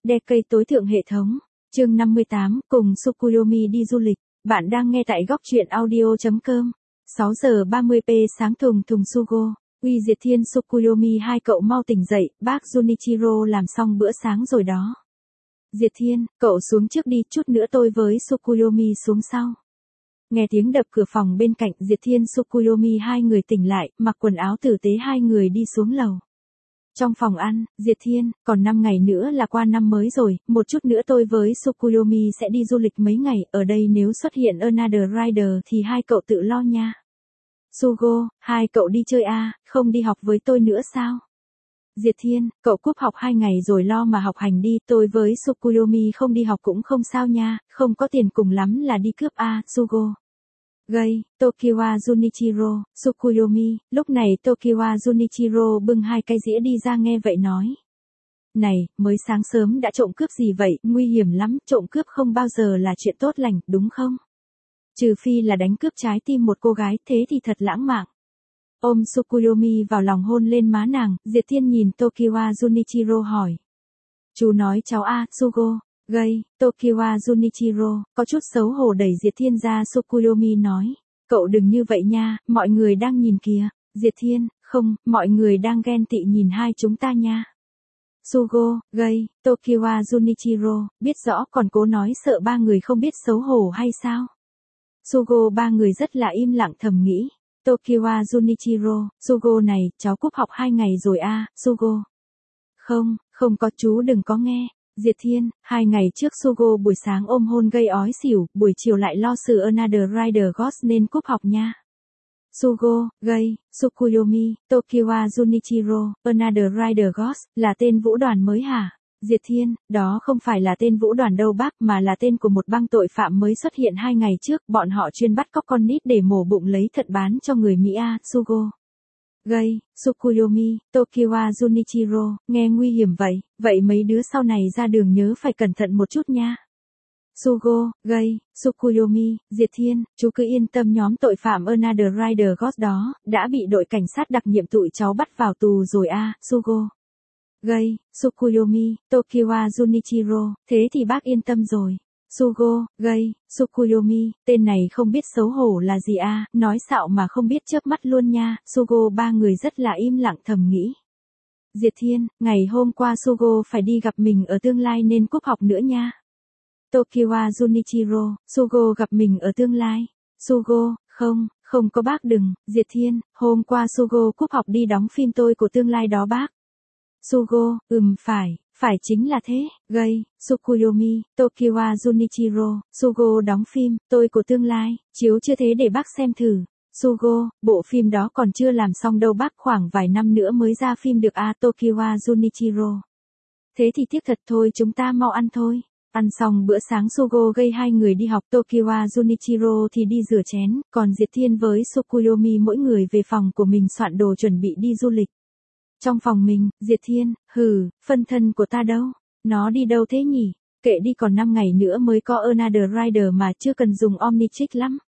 Decade tối thượng hệ thống. Chương 58, cùng Tsukuyomi đi du lịch. Bạn đang nghe tại góc truyện audio.com. 6 giờ 30p sáng thùng Sugo. Uy Diệt Thiên Tsukuyomi, hai cậu mau tỉnh dậy, bác Junichiro làm xong bữa sáng rồi đó. Diệt Thiên, cậu xuống trước đi, chút nữa tôi với Tsukuyomi xuống sau. Nghe tiếng đập cửa phòng bên cạnh, Diệt Thiên Tsukuyomi hai người tỉnh lại, mặc quần áo tử tế hai người đi xuống lầu. Trong phòng ăn, Diệt Thiên, còn 5 ngày nữa là qua năm mới rồi, một chút nữa tôi với Tsukuyomi sẽ đi du lịch mấy ngày, ở đây nếu xuất hiện Another Rider thì hai cậu tự lo nha. Sugo, hai cậu đi chơi à, không đi học với tôi nữa sao? Diệt Thiên, cậu cúp học 2 ngày rồi lo mà học hành đi, tôi với Tsukuyomi không đi học cũng không sao nha, không có tiền cùng lắm là đi cướp à, Sugo. Gây, Tokiwa Junichiro, Tsukuyomi, lúc này Tokiwa Junichiro bưng hai cái dĩa đi ra nghe vậy nói. Này, mới sáng sớm đã trộm cướp gì vậy, nguy hiểm lắm, trộm cướp không bao giờ là chuyện tốt lành, đúng không? Trừ phi là đánh cướp trái tim một cô gái, thế thì thật lãng mạn. Ôm Tsukuyomi vào lòng hôn lên má nàng, Diệt Thiên nhìn Tokiwa Junichiro hỏi. Chú nói cháu a, Sugo. Gây, Tokiwa Junichiro, có chút xấu hổ đẩy Diệt Thiên ra. Tsukuyomi nói. Cậu đừng như vậy nha, mọi người đang nhìn kìa. Diệt Thiên, không, mọi người đang ghen tị nhìn hai chúng ta nha. Sugo, Gây, Tokiwa Junichiro, biết rõ còn cố nói sợ ba người không biết xấu hổ hay sao? Sugo ba người rất là im lặng thầm nghĩ. Tokiwa Junichiro, Sugo này, cháu cúp học 2 ngày rồi à, Sugo. Không có, chú đừng có nghe. Diệt Thiên, 2 ngày trước Sugo buổi sáng ôm hôn gây ói xỉu, buổi chiều lại lo sự Another Rider Ghost nên cúp học nha. Sugo, Gây, Tsukuyomi, Tokiwa Junichiro, Another Rider Ghost, là tên vũ đoàn mới hả? Diệt Thiên, đó không phải là tên vũ đoàn đâu bác mà là tên của một băng tội phạm mới xuất hiện 2 ngày trước, bọn họ chuyên bắt cóc con nít để mổ bụng lấy thận bán cho người Mỹ à, Sugo. Gây, Tsukuyomi, Tokiwa Junichiro, nghe nguy hiểm vậy mấy đứa sau này ra đường nhớ phải cẩn thận một chút nha. Sugo, Gây, Tsukuyomi, Diệt Thiên, chú cứ yên tâm nhóm tội phạm Another Rider Ghost đó, đã bị đội cảnh sát đặc nhiệm tụi cháu bắt vào tù rồi à, Sugo. Gây, Tsukuyomi, Tokiwa Junichiro, thế thì bác yên tâm rồi. Sugo, Gây, Tsukuyomi, tên này không biết xấu hổ là gì à, nói xạo mà không biết chớp mắt luôn nha. Sugo ba người rất là im lặng thầm nghĩ. Diệt Thiên, ngày hôm qua Sugo phải đi gặp mình ở tương lai nên cúp học nữa nha. Tokiwa Junichiro, Sugo gặp mình ở tương lai. Sugo, không có bác đừng. Diệt Thiên, hôm qua Sugo cúp học đi đóng phim tôi của tương lai đó bác. Sugo, phải chính là thế. Gây, Tsukuyomi, Tokiwa Junichiro, Sugo đóng phim, tôi của tương lai, chiếu chưa thế để bác xem thử. Sugo, bộ phim đó còn chưa làm xong đâu bác, khoảng vài năm nữa mới ra phim được à, Tokiwa Junichiro. Thế thì tiếc thật, thôi chúng ta mau ăn thôi. Ăn xong bữa sáng Sugo Gây hai người đi học, Tokiwa Junichiro thì đi rửa chén, còn Diệt Thiên với Tsukuyomi mỗi người về phòng của mình soạn đồ chuẩn bị đi du lịch. Trong phòng mình, Diệt Thiên, phân thân của ta đâu? Nó đi đâu thế nhỉ? Kệ đi, còn 5 ngày nữa mới có Another Rider mà, chưa cần dùng Omnitrix lắm.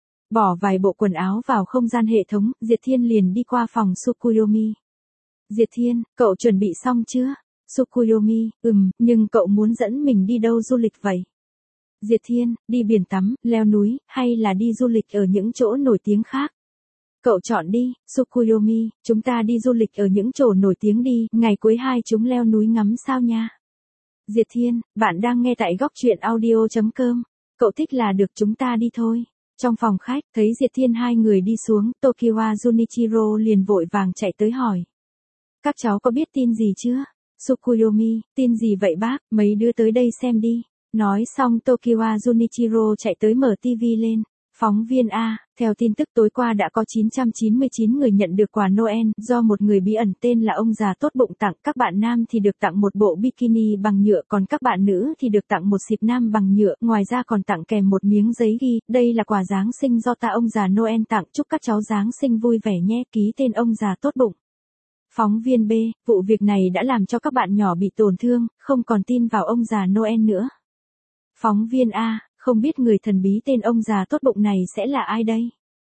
Bỏ vài bộ quần áo vào không gian hệ thống, Diệt Thiên liền đi qua phòng Tsukuyomi. Diệt Thiên, cậu chuẩn bị xong chưa? Tsukuyomi, nhưng cậu muốn dẫn mình đi đâu du lịch vậy? Diệt Thiên, đi biển tắm, leo núi, hay là đi du lịch ở những chỗ nổi tiếng khác? Cậu chọn đi. Tsukuyomi, chúng ta đi du lịch ở những chỗ nổi tiếng đi, ngày cuối hai chúng leo núi ngắm sao nha. Diệt Thiên, bạn đang nghe tại góc truyện audio.com. Cậu thích là được, chúng ta đi thôi. Trong phòng khách, thấy Diệt Thiên hai người đi xuống, Tokiwa Junichiro liền vội vàng chạy tới hỏi. Các cháu có biết tin gì chưa? Tsukuyomi, tin gì vậy bác, mấy đứa tới đây xem đi. Nói xong Tokiwa Junichiro chạy tới mở TV lên. Phóng viên A, theo tin tức tối qua đã có 999 người nhận được quà Noel, do một người bí ẩn tên là ông già tốt bụng tặng. Các bạn nam thì được tặng một bộ bikini bằng nhựa, còn các bạn nữ thì được tặng một xịp nam bằng nhựa, ngoài ra còn tặng kèm một miếng giấy ghi, đây là quà Giáng sinh do ta ông già Noel tặng, chúc các cháu Giáng sinh vui vẻ nhé, ký tên ông già tốt bụng. Phóng viên B, vụ việc này đã làm cho các bạn nhỏ bị tổn thương, không còn tin vào ông già Noel nữa. Phóng viên A, không biết người thần bí tên ông già tốt bụng này sẽ là ai đây?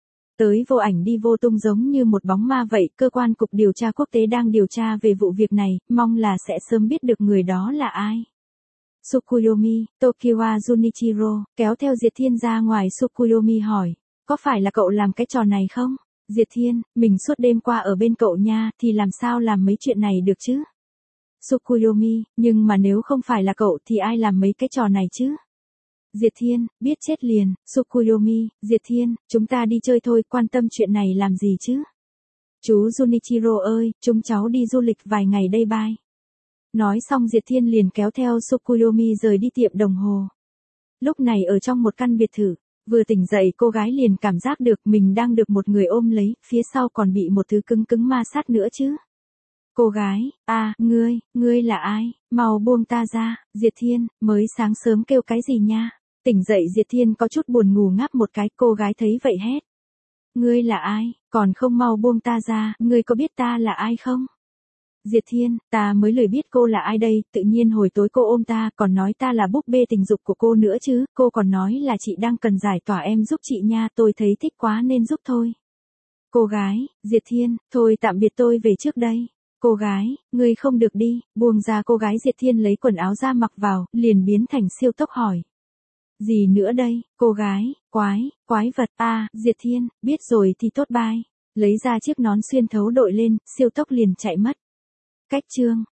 Tới vô ảnh đi vô tung giống như một bóng ma vậy, cơ quan cục điều tra quốc tế đang điều tra về vụ việc này, mong là sẽ sớm biết được người đó là ai. Tsukuyomi, Tokiwa Junichiro, kéo theo Diệt Thiên ra ngoài. Tsukuyomi hỏi, có phải là cậu làm cái trò này không? Diệt Thiên, mình suốt đêm qua ở bên cậu nha, thì làm sao làm mấy chuyện này được chứ? Tsukuyomi, nhưng mà nếu không phải là cậu thì ai làm mấy cái trò này chứ? Diệt Thiên, biết chết liền. Tsukuyomi, Diệt Thiên, chúng ta đi chơi thôi, quan tâm chuyện này làm gì chứ? Chú Junichiro ơi, chúng cháu đi du lịch vài ngày đây bye. Nói xong Diệt Thiên liền kéo theo Tsukuyomi rời đi tiệm đồng hồ. Lúc này ở trong một căn biệt thự, vừa tỉnh dậy cô gái liền cảm giác được mình đang được một người ôm lấy, phía sau còn bị một thứ cứng cứng ma sát nữa chứ. Cô gái, ngươi là ai, mau buông ta ra. Diệt Thiên, mới sáng sớm kêu cái gì nha. Tỉnh dậy Diệt Thiên có chút buồn ngủ ngáp một cái, cô gái thấy vậy hét. Ngươi là ai, còn không mau buông ta ra, ngươi có biết ta là ai không? Diệt Thiên, ta mới lười biết cô là ai đây, tự nhiên hồi tối cô ôm ta, còn nói ta là búp bê tình dục của cô nữa chứ, cô còn nói là chị đang cần giải tỏa em giúp chị nha, tôi thấy thích quá nên giúp thôi. Cô gái, Diệt Thiên, thôi tạm biệt tôi về trước đây. Cô gái, ngươi không được đi, buông ra cô gái. Diệt Thiên lấy quần áo ra mặc vào, liền biến thành siêu tốc hỏi. Gì nữa đây, cô gái, quái vật, Diệt Thiên, biết rồi thì tốt bye. Lấy ra chiếc nón xuyên thấu đội lên, siêu tốc liền chạy mất. Cách chương